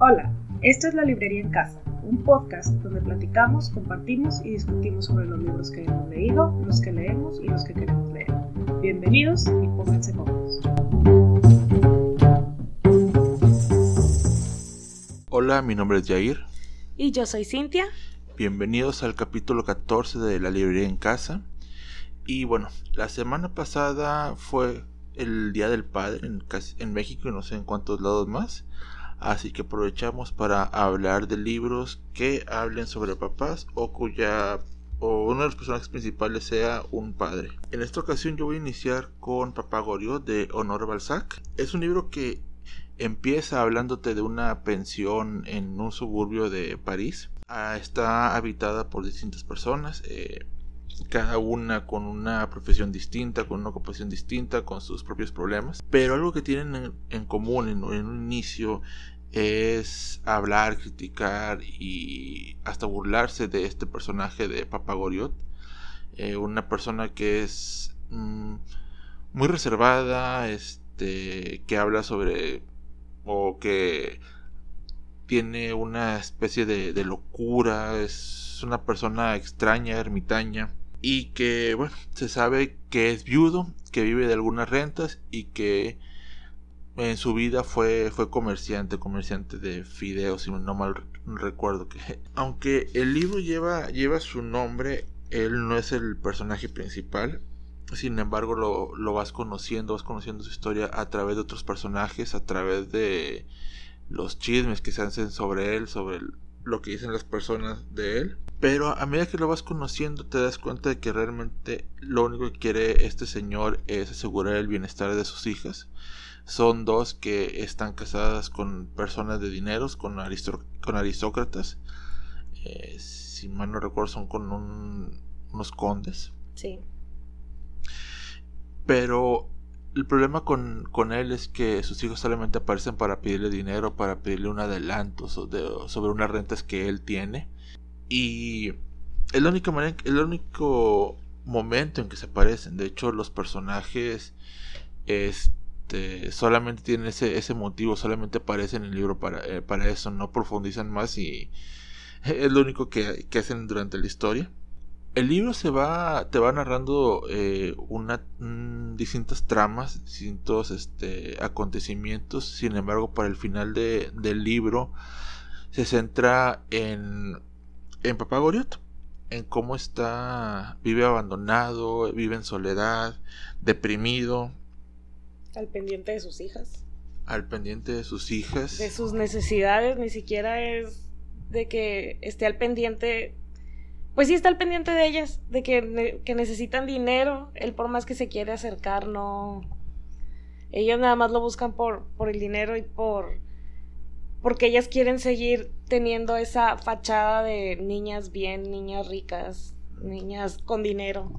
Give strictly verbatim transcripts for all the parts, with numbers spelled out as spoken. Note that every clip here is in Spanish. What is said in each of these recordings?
Hola, esto es La Librería en Casa, un podcast donde platicamos, compartimos y discutimos sobre los libros que hemos leído, los que leemos y los que queremos leer. Bienvenidos y pónganse cómodos. Hola, mi nombre es Jair. Y yo soy Cintia. Bienvenidos al capítulo catorce de La Librería en Casa. Y bueno, la semana pasada fue el Día del Padre en, en México y no sé en cuántos lados más. Así que aprovechamos para hablar de libros que hablen sobre papás o cuya o uno de los personajes principales sea un padre. En esta ocasión yo voy a iniciar con Papá Goriot de Honoré Balzac. Es un libro que empieza hablándote de una pensión en un suburbio de París. Ah, está habitada por distintas personas, eh, cada una con una profesión distinta, con una ocupación distinta, con sus propios problemas. Pero algo que tienen en, en común en, en un inicio es hablar, criticar y hasta burlarse de este personaje de Papá Goriot, eh, una persona que es mmm, muy reservada, este, que habla sobre o que tiene una especie de, de locura, es una persona extraña, ermitaña, y que bueno, se sabe que es viudo, que vive de algunas rentas y que en su vida fue, fue comerciante, comerciante de fideos, si no mal recuerdo. Que aunque el libro lleva, lleva su nombre, él no es el personaje principal. Sin embargo, lo, lo vas conociendo, vas conociendo su historia a través de otros personajes, a través de los chismes que se hacen sobre él, sobre el, lo que dicen las personas de él. Pero a medida que lo vas conociendo te das cuenta de que realmente lo único que quiere este señor es asegurar el bienestar de sus hijas. Son dos que están casadas con personas de dineros, con, aristó- con aristócratas. Eh, si mal no recuerdo, son con un, unos condes. Sí. Pero el problema con, con él es que sus hijos solamente aparecen para pedirle dinero, para pedirle un adelanto sobre, sobre unas rentas que él tiene. Y es la única manera, es el único momento en que se aparecen. De hecho, los personajes este, solamente tienen ese, ese motivo, solamente aparecen en el libro para, eh, para eso, no profundizan más y es lo único que, que hacen durante la historia. El libro se va, te va narrando eh, una, mm, distintas tramas, distintos este, acontecimientos. Sin embargo, para el final de, del libro se centra en, en Papá Goriot, en cómo está, vive abandonado, vive en soledad, deprimido, Al pendiente de sus hijas. al pendiente de sus hijas, De sus necesidades, ni siquiera es de que esté al pendiente. Pues sí está al pendiente de ellas, de que, ne- que necesitan dinero. Él por más que se quiere acercar, no. Ellas nada más lo buscan por, por el dinero y por... porque ellas quieren seguir teniendo esa fachada de niñas bien, niñas ricas, niñas con dinero.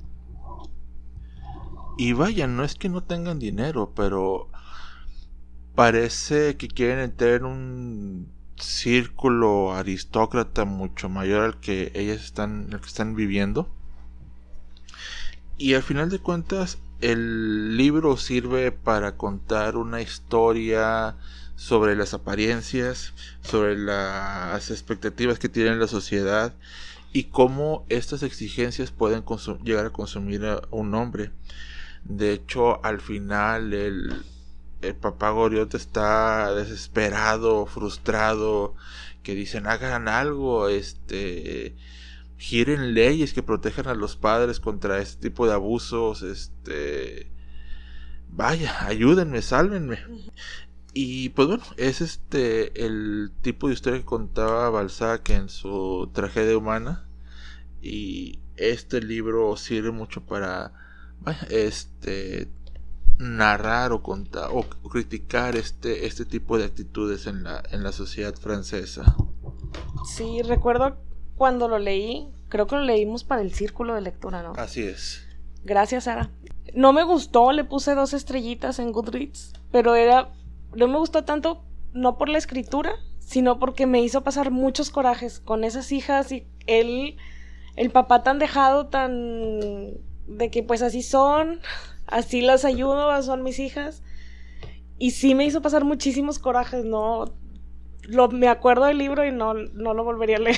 y vaya, no es que no tengan dinero, pero parece que quieren entrar en un círculo aristócrata mucho mayor al que ellas están, el que están viviendo. Y al final de cuentas, el libro sirve para contar una historia sobre las apariencias, sobre las expectativas que tiene la sociedad y cómo estas exigencias pueden consum- llegar a consumir a un hombre. De hecho, al final el, el Papá Goriot está desesperado, frustrado, que dicen hagan algo, este, giren leyes que protejan a los padres contra este tipo de abusos, este, vaya, ayúdenme, sálvenme. Y pues bueno, es este el tipo de historia que contaba Balzac en su Tragedia Humana, y este libro sirve mucho para vaya, este narrar o contar o, o criticar este este tipo de actitudes en la en la sociedad francesa. Sí, recuerdo cuando lo leí, creo que lo leímos para el círculo de lectura, ¿no? Así es. Gracias, Sara. No me gustó, le puse dos estrellitas en Goodreads, pero era, no me gustó tanto, no por la escritura, sino porque me hizo pasar muchos corajes con esas hijas y él, el papá tan dejado, tan de que pues así son, así las ayudo, son mis hijas, y sí me hizo pasar muchísimos corajes, ¿no? lo, me acuerdo del libro y no, no lo volvería a leer.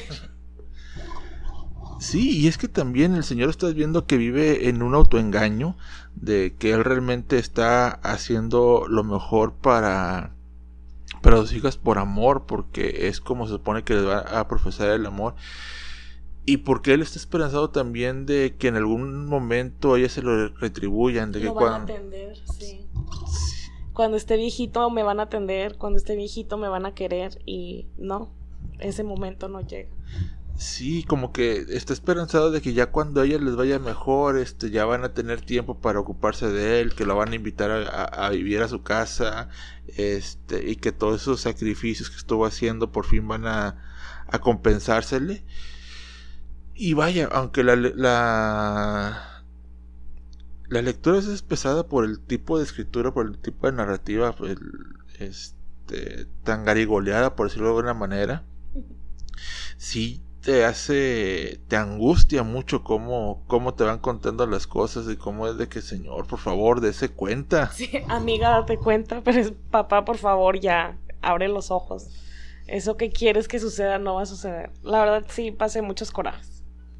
Sí, y es que también el señor estás viendo que vive en un autoengaño de que él realmente está haciendo lo mejor para, para sus hijas por amor, porque es como se supone que les va a profesar el amor. Y porque él está esperanzado también de que en algún momento ellas se lo retribuyan. De que lo van cuando... a atender, sí. sí. Cuando esté viejito me van a atender, cuando esté viejito me van a querer, y no, ese momento no llega. Sí, como que está esperanzado de que ya cuando a ellas les vaya mejor, este, ya van a tener tiempo para ocuparse de él, que lo van a invitar a, a, a vivir a su casa, este, y que todos esos sacrificios que estuvo haciendo por fin van a, a compensársele. Y vaya, aunque la, la la lectura es pesada por el tipo de escritura, por el tipo de narrativa, pues, este, tan garigoleada, por decirlo de alguna manera, sí te hace, te angustia mucho cómo, cómo te van contando las cosas y cómo es de que, señor, por favor, dése cuenta. Sí, amiga, date cuenta, pero es, papá, por favor, ya, abre los ojos. Eso que quieres que suceda no va a suceder. La verdad, sí, pasé muchos corajes.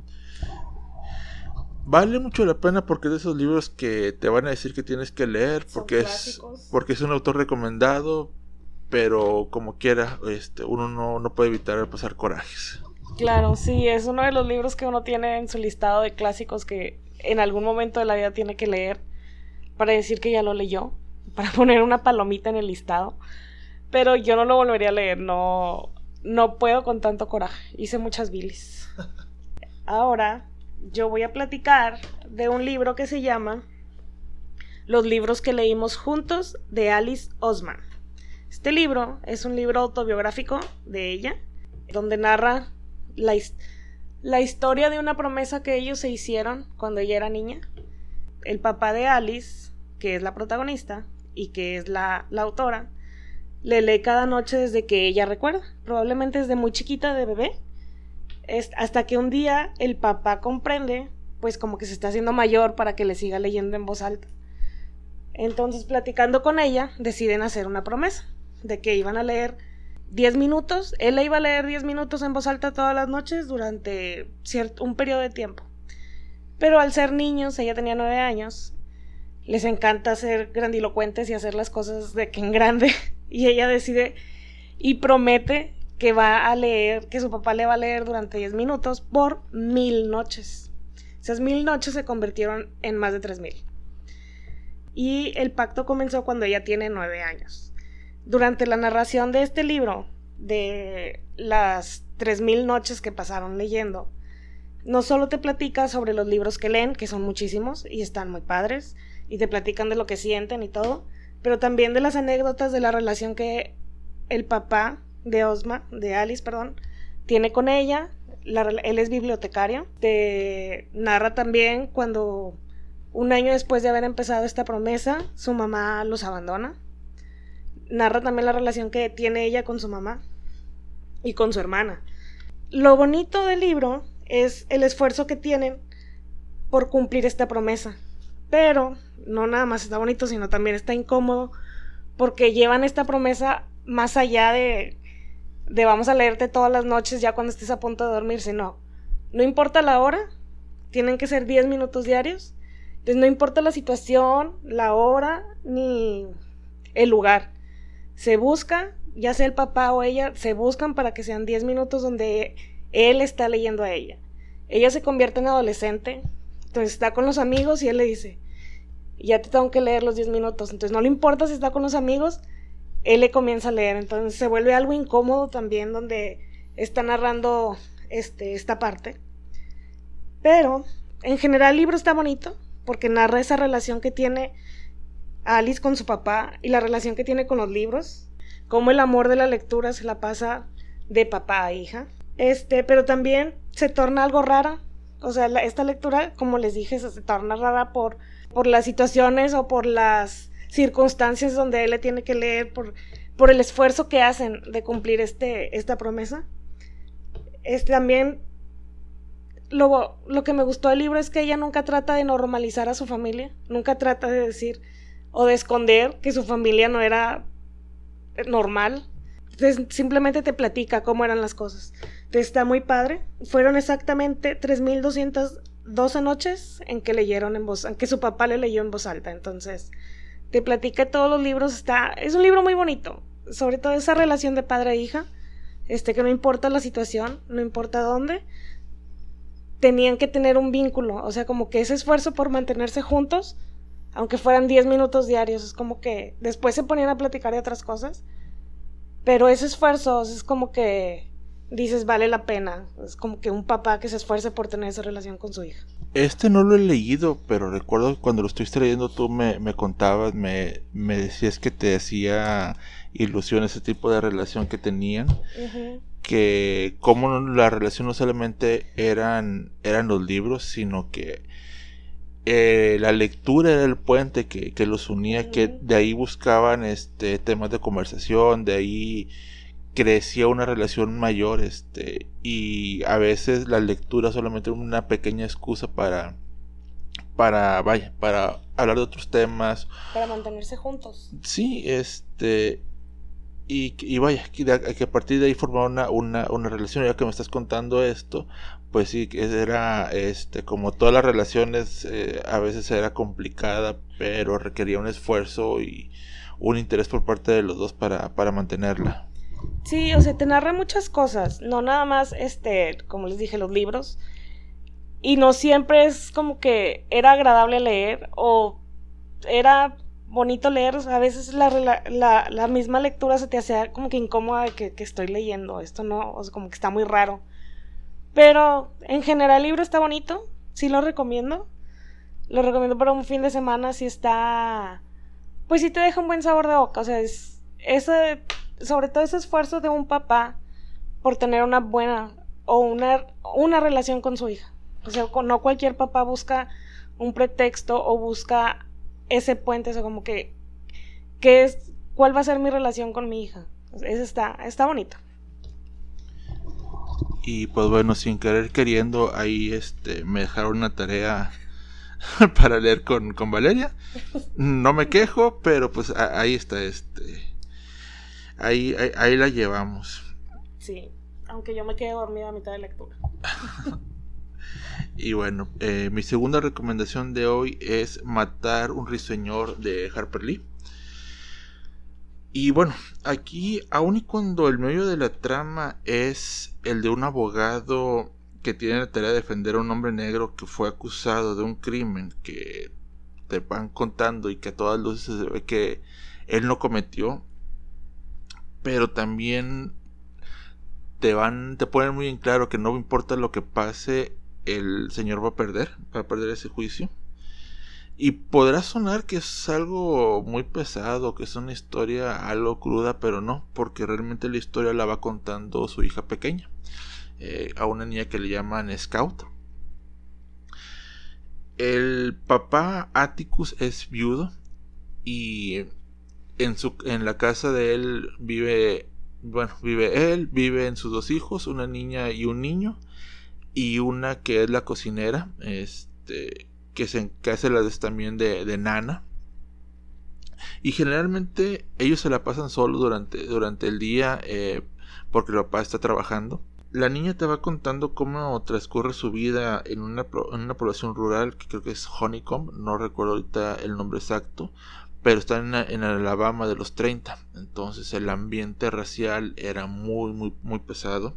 Vale mucho la pena porque es de esos libros que te van a decir que tienes que leer, porque es, porque es un autor recomendado, pero como quiera, este, uno no, no puede evitar pasar corajes. Claro, sí, es uno de los libros que uno tiene en su listado de clásicos que en algún momento de la vida tiene que leer para decir que ya lo leyó, para poner una palomita en el listado, pero yo no lo volvería a leer, no, no puedo con tanto coraje, hice muchas bilis. Ahora yo voy a platicar de un libro que se llama Los libros que leímos juntos, de Alice Oseman. Este libro es un libro autobiográfico de ella, donde narra la, la historia de una promesa que ellos se hicieron cuando ella era niña. El papá de Alice, que es la protagonista y que es la, la autora, le lee cada noche desde que ella recuerda, probablemente desde muy chiquita, de bebé, es, hasta que un día el papá comprende, pues como que se está haciendo mayor para que le siga leyendo en voz alta. Entonces, platicando con ella, deciden hacer una promesa de que iban a leer diez minutos, él le iba a leer diez minutos en voz alta todas las noches durante cierto, un periodo de tiempo. Pero al ser niños, ella tenía nueve años, les encanta ser grandilocuentes y hacer las cosas de que en grande, y ella decide y promete que va a leer, que su papá le va a leer durante diez minutos por mil noches. Esas mil noches se convirtieron en más de tres mil. Y el pacto comenzó cuando ella tiene nueve años. Durante la narración de este libro, de las tres mil noches que pasaron leyendo, no solo te platica sobre los libros que leen, que son muchísimos y están muy padres, y te platican de lo que sienten y todo, pero también de las anécdotas de la relación que el papá de Osma, de Alice, perdón, tiene con ella. La, él es bibliotecario. Te narra también cuando, un año después de haber empezado esta promesa, su mamá los abandona. Narra también la relación que tiene ella con su mamá y con su hermana. Lo bonito del libro es el esfuerzo que tienen por cumplir esta promesa, pero no nada más está bonito, sino también está incómodo, porque llevan esta promesa más allá de, de vamos a leerte todas las noches ya cuando estés a punto de dormirse. No, no importa la hora, tienen que ser diez minutos diarios. Entonces no importa la situación, la hora, ni el lugar. Se busca, ya sea el papá o ella, se buscan para que sean diez minutos donde él está leyendo a ella. Ella se convierte en adolescente, entonces está con los amigos y él le dice, ya te tengo que leer los diez minutos. Entonces no le importa si está con los amigos, él le comienza a leer. Entonces se vuelve algo incómodo también, donde está narrando este, esta parte. Pero en general el libro está bonito, porque narra esa relación que tiene Alice con su papá y la relación que tiene con los libros, cómo el amor de la lectura se la pasa de papá a hija. Este, pero también se torna algo rara. O sea, la, esta lectura, como les dije, se, se torna rara por, por las situaciones o por las circunstancias donde él le tiene que leer, por, por el esfuerzo que hacen de cumplir este, esta promesa. Este, también lo, lo que me gustó del libro es que ella nunca trata de normalizar a su familia, nunca trata de decir o de esconder que su familia no era normal, Entonces, simplemente te platica cómo eran las cosas. Entonces, está muy padre. Fueron exactamente tres mil doscientas doce noches en que leyeron en voz, en que su papá le leyó en voz alta. Entonces, te platica todos los libros. Está, es un libro muy bonito, sobre todo esa relación de padre e hija, este, que no importa la situación, no importa dónde, tenían que tener un vínculo, o sea, como que ese esfuerzo por mantenerse juntos, aunque fueran diez minutos diarios, es como que después se ponían a platicar de otras cosas, pero ese esfuerzo es como que dices, vale la pena. Es como que un papá que se esfuerce por tener esa relación con su hija. Este no lo he leído, pero recuerdo que cuando lo estuviste leyendo tú me, me contabas, me, me decías que te hacía ilusión ese tipo de relación que tenían. Uh-huh. Que como la relación no solamente eran, eran los libros, sino que eh, la lectura era el puente que, que los unía, uh-huh. Que de ahí buscaban este temas de conversación, de ahí crecía una relación mayor, este, y a veces la lectura solamente era una pequeña excusa para, para, vaya, para hablar de otros temas. Para mantenerse juntos. Sí, este, y, y vaya, que, que a partir de ahí formaba una, una, una relación. Ya que me estás contando esto, pues sí, era, este, como todas las relaciones, eh, a veces era complicada, pero requería un esfuerzo y un interés por parte de los dos para, para mantenerla. Sí, o sea, te narra muchas cosas, no nada más, este, como les dije, los libros, y no siempre es como que era agradable leer, o era bonito leer, a veces la, la, la misma lectura se te hacía como que incómoda de que, que estoy leyendo, esto no, o sea, como que está muy raro, pero en general el libro está bonito, sí lo recomiendo, lo recomiendo para un fin de semana, si está, pues sí te deja un buen sabor de boca, o sea, es, ese... sobre todo ese esfuerzo de un papá por tener una buena o una, una relación con su hija. O sea, no cualquier papá busca un pretexto o busca ese puente, o sea, como que, ¿qué es, cuál va a ser mi relación con mi hija? Eso está, está bonito. Y pues bueno, sin querer queriendo, ahí este me dejaron una tarea para leer con, con Valeria. No me quejo, pero pues a, ahí está este... Ahí, ahí, ahí la llevamos. Sí, aunque yo me quedé dormida a mitad de lectura. Y bueno, eh, mi segunda recomendación de hoy es Matar un ruiseñor de Harper Lee. Y bueno, aquí, aun y cuando el medio de la trama es el de un abogado que tiene la tarea de defender a un hombre negro que fue acusado de un crimen que te van contando y que a todas luces se ve que él no cometió, pero también te van, te ponen muy en claro que no importa lo que pase, el señor va a perder, va a perder ese juicio. Y podrá sonar que es algo muy pesado, que es una historia algo cruda, pero no, porque realmente la historia la va contando su hija pequeña, eh, a una niña que le llaman Scout. El papá Atticus es viudo y En, su, en la casa de él vive, bueno, vive él, viven sus dos hijos, una niña y un niño, y una que es la cocinera, este, que, se, que hace las también de, de nana, y generalmente ellos se la pasan solos durante, durante el día, eh, porque el papá está trabajando. La niña te va contando cómo transcurre su vida en una, en una población rural, que creo que es Honeycomb, no recuerdo ahorita el nombre exacto, pero está en, en Alabama de los treinta, entonces el ambiente racial era muy, muy, muy pesado.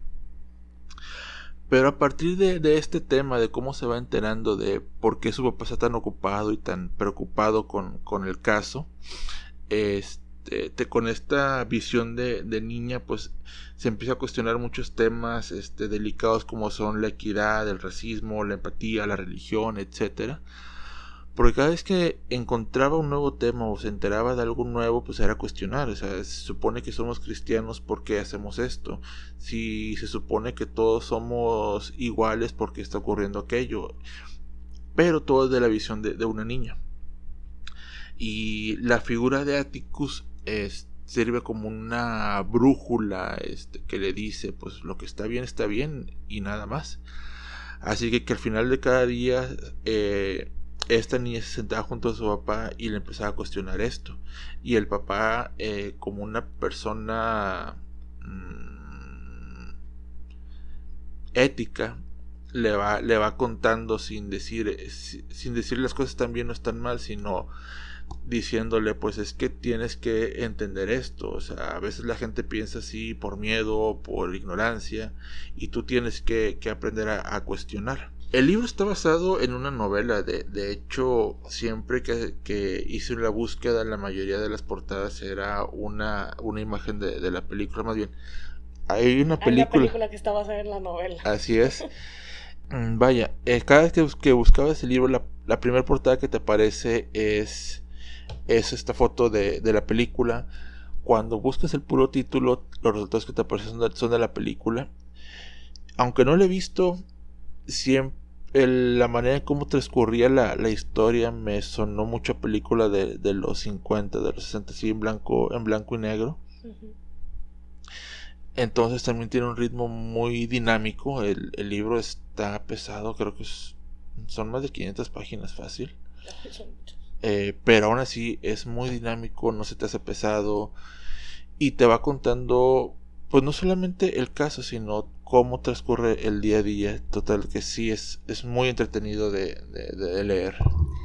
Pero a partir de, de este tema, de cómo se va enterando de por qué su papá está tan ocupado y tan preocupado con, con el caso, este, te, con esta visión de, de niña, pues se empieza a cuestionar muchos temas este, delicados como son la equidad, el racismo, la empatía, la religión, etcétera. Porque cada vez que encontraba un nuevo tema o se enteraba de algo nuevo, pues era cuestionar. O sea, se supone que somos cristianos, ¿por qué hacemos esto? Si se supone que todos somos iguales, ¿por qué está ocurriendo aquello? Pero todo es de la visión de, de una niña. Y la figura de Atticus es, sirve como una brújula este, que le dice, pues lo que está bien está bien y nada más. Así que, que al final de cada día... Eh, esta niña se sentaba junto a su papá y le empezaba a cuestionar esto. Y el papá, eh, como una persona mmm, ética, le va, le va contando sin decir, sin decir las cosas tan bien o están mal, sino diciéndole, pues es que tienes que entender esto. O sea, a veces la gente piensa así por miedo, por ignorancia, y tú tienes que, que aprender a, a cuestionar. El libro está basado en una novela. De, de hecho, siempre que, que hice la búsqueda, la mayoría de las portadas era una, una imagen de, de la película. Más bien, hay una película, hay una película que está basada en la novela. Así es. Vaya, eh, cada vez que, que buscabas el libro, la, la primera portada que te aparece es, es esta foto de, de la película. Cuando buscas el puro título, los resultados que te aparecen son de, son de la película. Aunque no lo he visto, siempre el, la manera en cómo transcurría la, la historia me sonó mucho a película de, de los cincuenta, de los sesenta, sí, en blanco, en blanco y negro. Uh-huh. Entonces también tiene un ritmo muy dinámico. El, el libro está pesado, creo que es, son más de quinientas páginas fácil. Eh, pero aún así es muy dinámico, no se te hace pesado. Y te va contando, pues no solamente el caso, sino cómo transcurre el día a día. Total que sí, es, es muy entretenido de, de, de leer.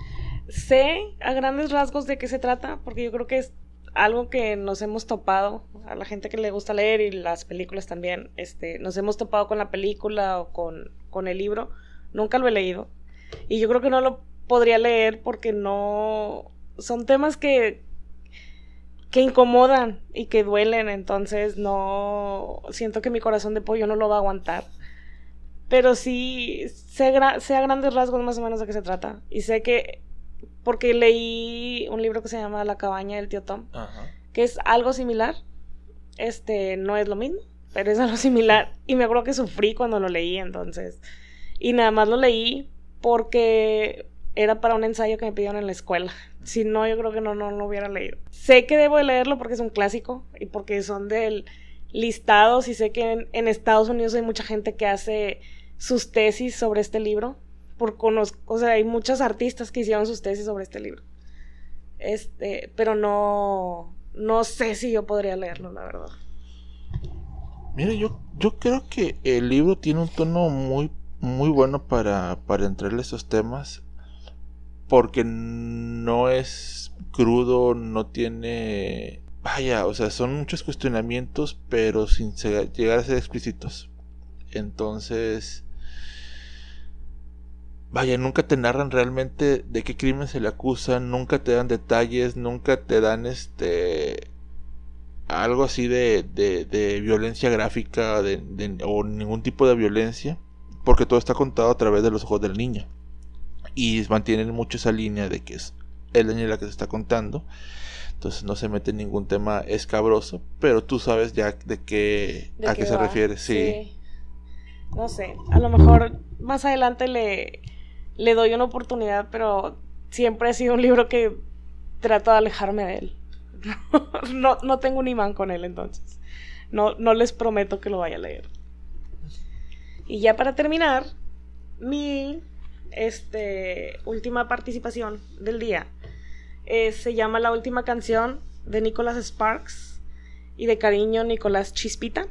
Sé a grandes rasgos de qué se trata, porque yo creo que es algo que nos hemos topado, a la gente que le gusta leer y las películas también, este, nos hemos topado con la película o con, con el libro. Nunca lo he leído y yo creo que no lo podría leer porque no, son temas que que incomodan y que duelen, entonces no, siento que mi corazón de pollo no lo va a aguantar. Pero sí sé, gra- sé a grandes rasgos más o menos de qué se trata, y sé que porque leí un libro que se llama La cabaña del tío Tom. Ajá. Que es algo similar. Este, no es lo mismo, pero es algo similar. Y me acuerdo que sufrí cuando lo leí, entonces. Y nada más lo leí porque era para un ensayo que me pidieron en la escuela. Si no, yo creo que no, no lo hubiera leído. Sé que debo de leerlo porque es un clásico y porque son del listados, y sé que en, en Estados Unidos hay mucha gente que hace sus tesis sobre este libro. Por conozco, o sea, hay muchos artistas que hicieron sus tesis sobre este libro. Este, pero no, no sé si yo podría leerlo, la verdad. Mira, yo, yo creo que el libro tiene un tono muy, muy bueno para, para entrarle a esos temas, porque no es crudo, no tiene, vaya, o sea, son muchos cuestionamientos, pero sin ser, llegar a ser explícitos. Entonces, vaya, nunca te narran realmente de qué crimen se le acusa, nunca te dan detalles, nunca te dan este algo así de, de, de violencia gráfica de, de, o ningún tipo de violencia, porque todo está contado a través de los ojos del niño, y mantienen mucho esa línea de que es el niño la que se está contando. Entonces no se mete en ningún tema escabroso, pero tú sabes ya de qué, ¿De a qué qué se va? refiere. Sí. Sí. No sé, a lo mejor más adelante le, le doy una oportunidad, pero siempre ha sido un libro que trato de alejarme de él. No, no tengo un imán con él, entonces no, no les prometo que lo vaya a leer. Y ya para terminar, mi este, última participación del día eh, se llama La última canción, de Nicholas Sparks, y de cariño Nicolás Chispita.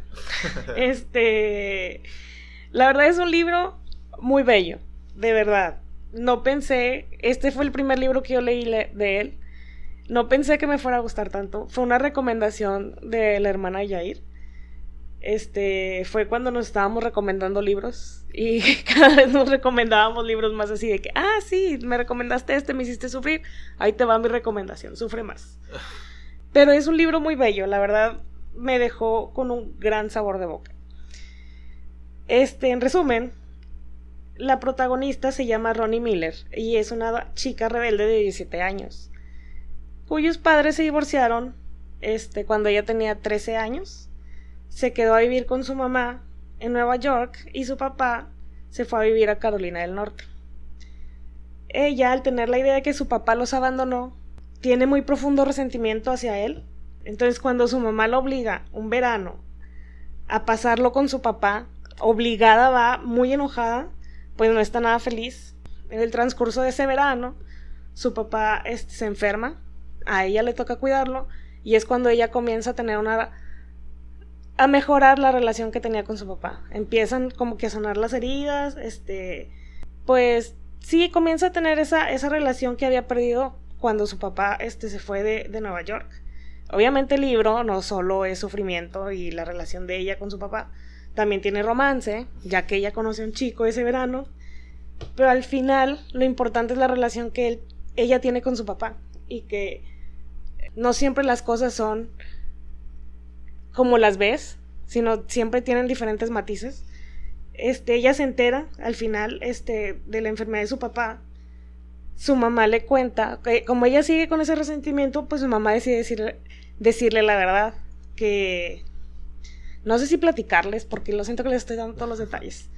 Este, la verdad es un libro muy bello, de verdad. No pensé, este fue el primer libro que yo leí le- de él. No pensé que me fuera a gustar tanto. Fue una recomendación de la hermana Yair. Este, fue cuando nos estábamos recomendando libros, y cada vez nos recomendábamos libros más así de que, ah, sí, me recomendaste este, me hiciste sufrir, ahí te va mi recomendación, sufre más. Pero es un libro muy bello, la verdad me dejó con un gran sabor de boca. Este, en resumen, la protagonista se llama Ronnie Miller y es una chica rebelde de diecisiete años, cuyos padres se divorciaron este, cuando ella tenía trece años. Se quedó a vivir con su mamá en Nueva York y su papá se fue a vivir a Carolina del Norte. Ella, al tener la idea de que su papá los abandonó, tiene muy profundo resentimiento hacia él. Entonces, cuando su mamá la obliga un verano a pasarlo con su papá, obligada va, muy enojada, pues no está nada feliz. en el transcurso de ese verano, su papá este, se enferma, a ella le toca cuidarlo, y es cuando ella comienza a tener una... a mejorar la relación que tenía con su papá. Empiezan como que a sanar las heridas, este... pues sí, comienza a tener esa, esa relación que había perdido cuando su papá este, se fue de, de Nueva York. Obviamente el libro no solo es sufrimiento y la relación de ella con su papá, también tiene romance, ya que ella conoce a un chico ese verano, pero al final lo importante es la relación que él, ella tiene con su papá, y que no siempre las cosas son como las ves, sino siempre tienen diferentes matices. Este, ella se entera al final este, de la enfermedad de su papá. Su mamá le cuenta que como ella sigue con ese resentimiento, pues su mamá decide decirle, decirle la verdad, que no sé si platicarles porque lo siento que les estoy dando todos los detalles,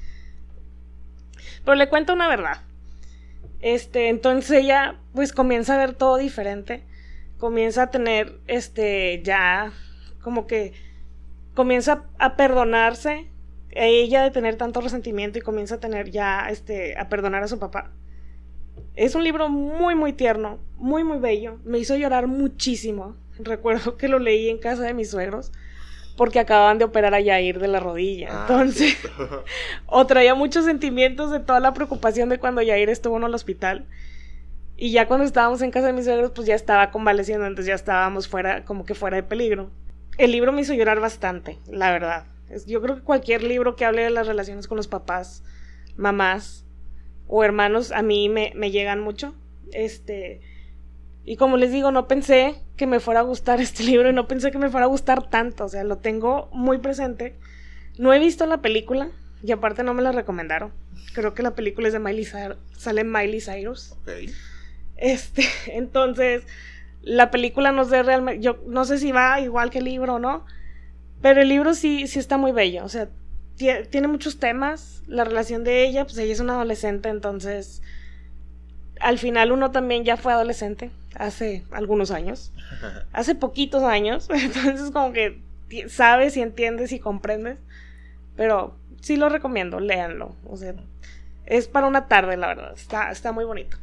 pero le cuenta una verdad. Este, entonces ella pues comienza a ver todo diferente, comienza a tener este ya como que comienza a perdonarse a ella de tener tanto resentimiento, y comienza a tener ya este a perdonar a su papá. Es un libro muy muy tierno, muy muy bello, me hizo llorar muchísimo. Recuerdo que lo leí en casa de mis suegros porque acababan de operar a Yair de la rodilla, ah, entonces o traía muchos sentimientos de toda la preocupación de cuando Yair estuvo en el hospital, y ya cuando estábamos en casa de mis suegros pues ya estaba convaleciendo, entonces ya estábamos fuera, como que fuera de peligro. El libro me hizo llorar bastante, la verdad. Yo creo que cualquier libro que hable de las relaciones con los papás, mamás o hermanos, a mí me, me llegan mucho. Este, y como les digo, no pensé que me fuera a gustar este libro, y no pensé que me fuera a gustar tanto, o sea, lo tengo muy presente. No he visto la película, y aparte no me la recomendaron. Creo que la película es de Miley Cyrus, sale Miley Cyrus. Okay. Este, entonces, la película no sé realmente, yo no sé si va igual que el libro o no, pero el libro sí, sí está muy bello, o sea, t- tiene muchos temas. La relación de ella, pues ella es una adolescente, entonces al final uno también ya fue adolescente hace algunos años, hace poquitos años, entonces como que t- sabes y entiendes y comprendes, pero sí lo recomiendo, léanlo, o sea, es para una tarde, la verdad, está, está muy bonito.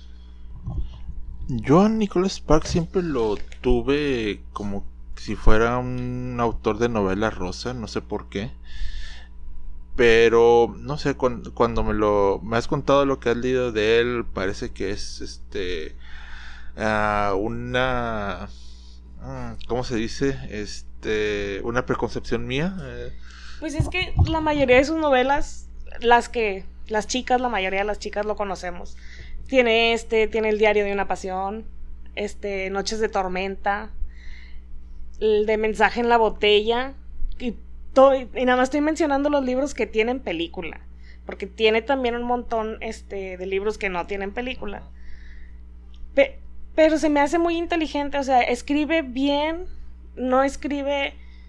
Yo a Nicholas Sparks siempre lo tuve como si fuera un autor de novela rosa, no sé por qué. Pero no sé, cuando, cuando me lo me has contado lo que has leído de él, parece que es este uh, una uh, ¿cómo se dice? Este, una preconcepción mía. Eh. Pues es que la mayoría de sus novelas, las que las chicas, la mayoría de las chicas lo conocemos. Tiene este, tiene El diario de una pasión, este, Noches de tormenta, el de Mensaje en la botella, y todo, y nada más estoy mencionando los libros que tienen película, porque tiene también un montón este de libros que no tienen película. Pe- pero se me hace muy inteligente, o sea, escribe bien, no escribe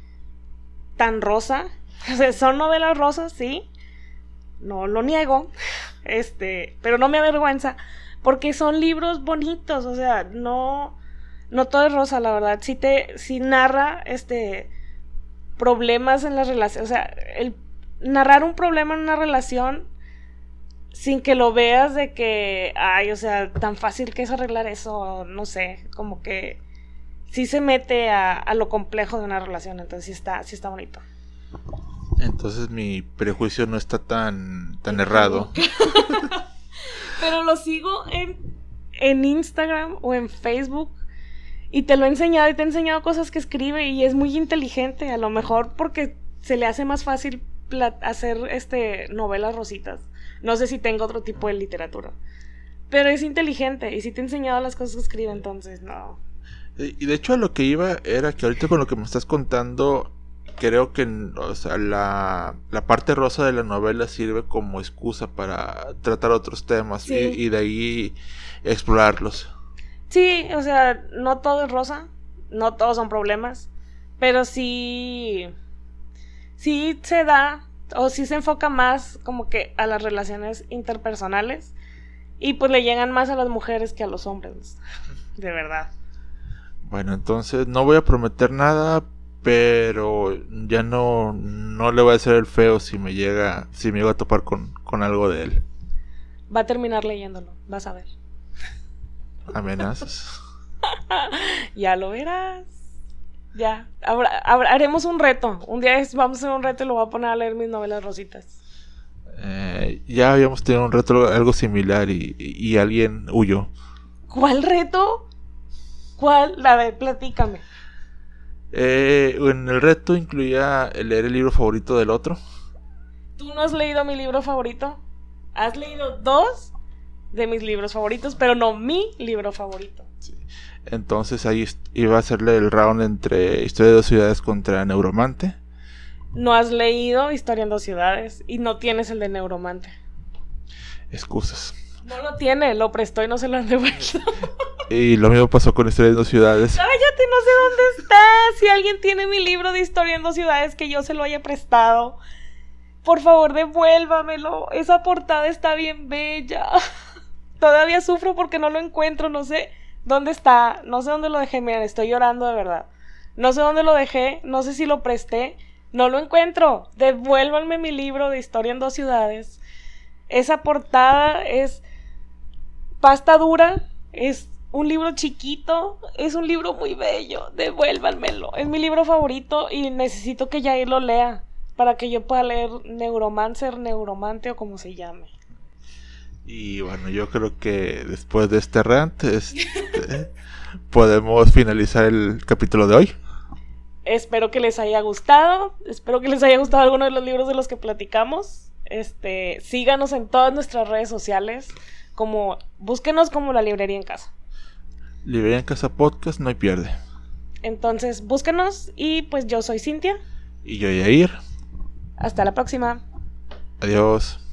tan rosa. O sea, son novelas rosas, sí, no lo niego, este, pero no me avergüenza, porque son libros bonitos, o sea, no, no todo es rosa, la verdad. Sí te, sí narra, este, problemas en las relaciones, o sea, el narrar un problema en una relación sin que lo veas de que, ay, o sea, tan fácil que es arreglar eso, no sé, como que sí se mete a, a lo complejo de una relación, entonces sí está, sí está bonito. Entonces mi prejuicio no está tan, tan errado. Pero lo sigo en, en Instagram o en Facebook, y te lo he enseñado, y te he enseñado cosas que escribe, y es muy inteligente, a lo mejor porque se le hace más fácil plat- hacer este novelas rositas. No sé si tengo otro tipo de literatura, pero es inteligente, y sí te he enseñado las cosas que escribe, entonces no. Y de hecho a lo que iba era que ahorita con lo que me estás contando, creo que, o sea, la, la parte rosa de la novela sirve como excusa para tratar otros temas, sí. y, y de ahí explorarlos. Sí, o sea, no todo es rosa, no todos son problemas, pero sí, sí se da, o sí se enfoca más como que a las relaciones interpersonales, y pues le llegan más a las mujeres que a los hombres, de verdad. Bueno, entonces no voy a prometer nada, pero ya no, no le voy a hacer el feo si me llega, si me llego a topar con, con algo de él. va a terminar leyéndolo, vas a ver. Amenazas. Ya lo verás. Ya, habrá, habrá, haremos un reto. Un día es, vamos a hacer un reto y lo voy a poner a leer mis novelas rositas. Eh, ya habíamos tenido un reto algo similar y, y, y alguien huyó. ¿Cuál reto? ¿Cuál? A ver, platícame. Eh, en el reto incluía leer el libro favorito del otro. ¿Tú no has leído mi libro favorito? Has leído dos de mis libros favoritos, pero no mi libro favorito. Sí. Entonces ahí iba a hacerle el round entre Historia de dos ciudades contra Neuromante. No has leído Historia en dos ciudades y no tienes el de Neuromante. Excusas. No lo tiene, lo prestó y no se lo han devuelto. Y lo mismo pasó con Historia de dos ciudades. Cállate, no sé dónde está. Si alguien tiene mi libro de Historia en dos ciudades que yo se lo haya prestado, por favor devuélvamelo. Esa portada está bien bella. Todavía sufro porque no lo encuentro, no sé dónde está, no sé dónde lo dejé, miren, estoy llorando de verdad. No sé dónde lo dejé, no sé si lo presté, no lo encuentro. Devuélvanme mi libro de Historia en dos ciudades. Esa portada es pasta dura, es un libro chiquito, es un libro muy bello, devuélvanmelo. Es mi libro favorito y necesito que Yair lo lea para que yo pueda leer Neuromancer, Neuromante o como se llame. Y bueno, yo creo que después de este rant este, podemos finalizar el capítulo de hoy. Espero que les haya gustado, espero que les haya gustado alguno de los libros de los que platicamos. Este, síganos en todas nuestras redes sociales, como búsquenos como La Librería en Casa. Librería en Casa Podcast, no hay pierde. Entonces, búsquenos y pues yo soy Cintia. Y yo Yair. Hasta la próxima. Adiós.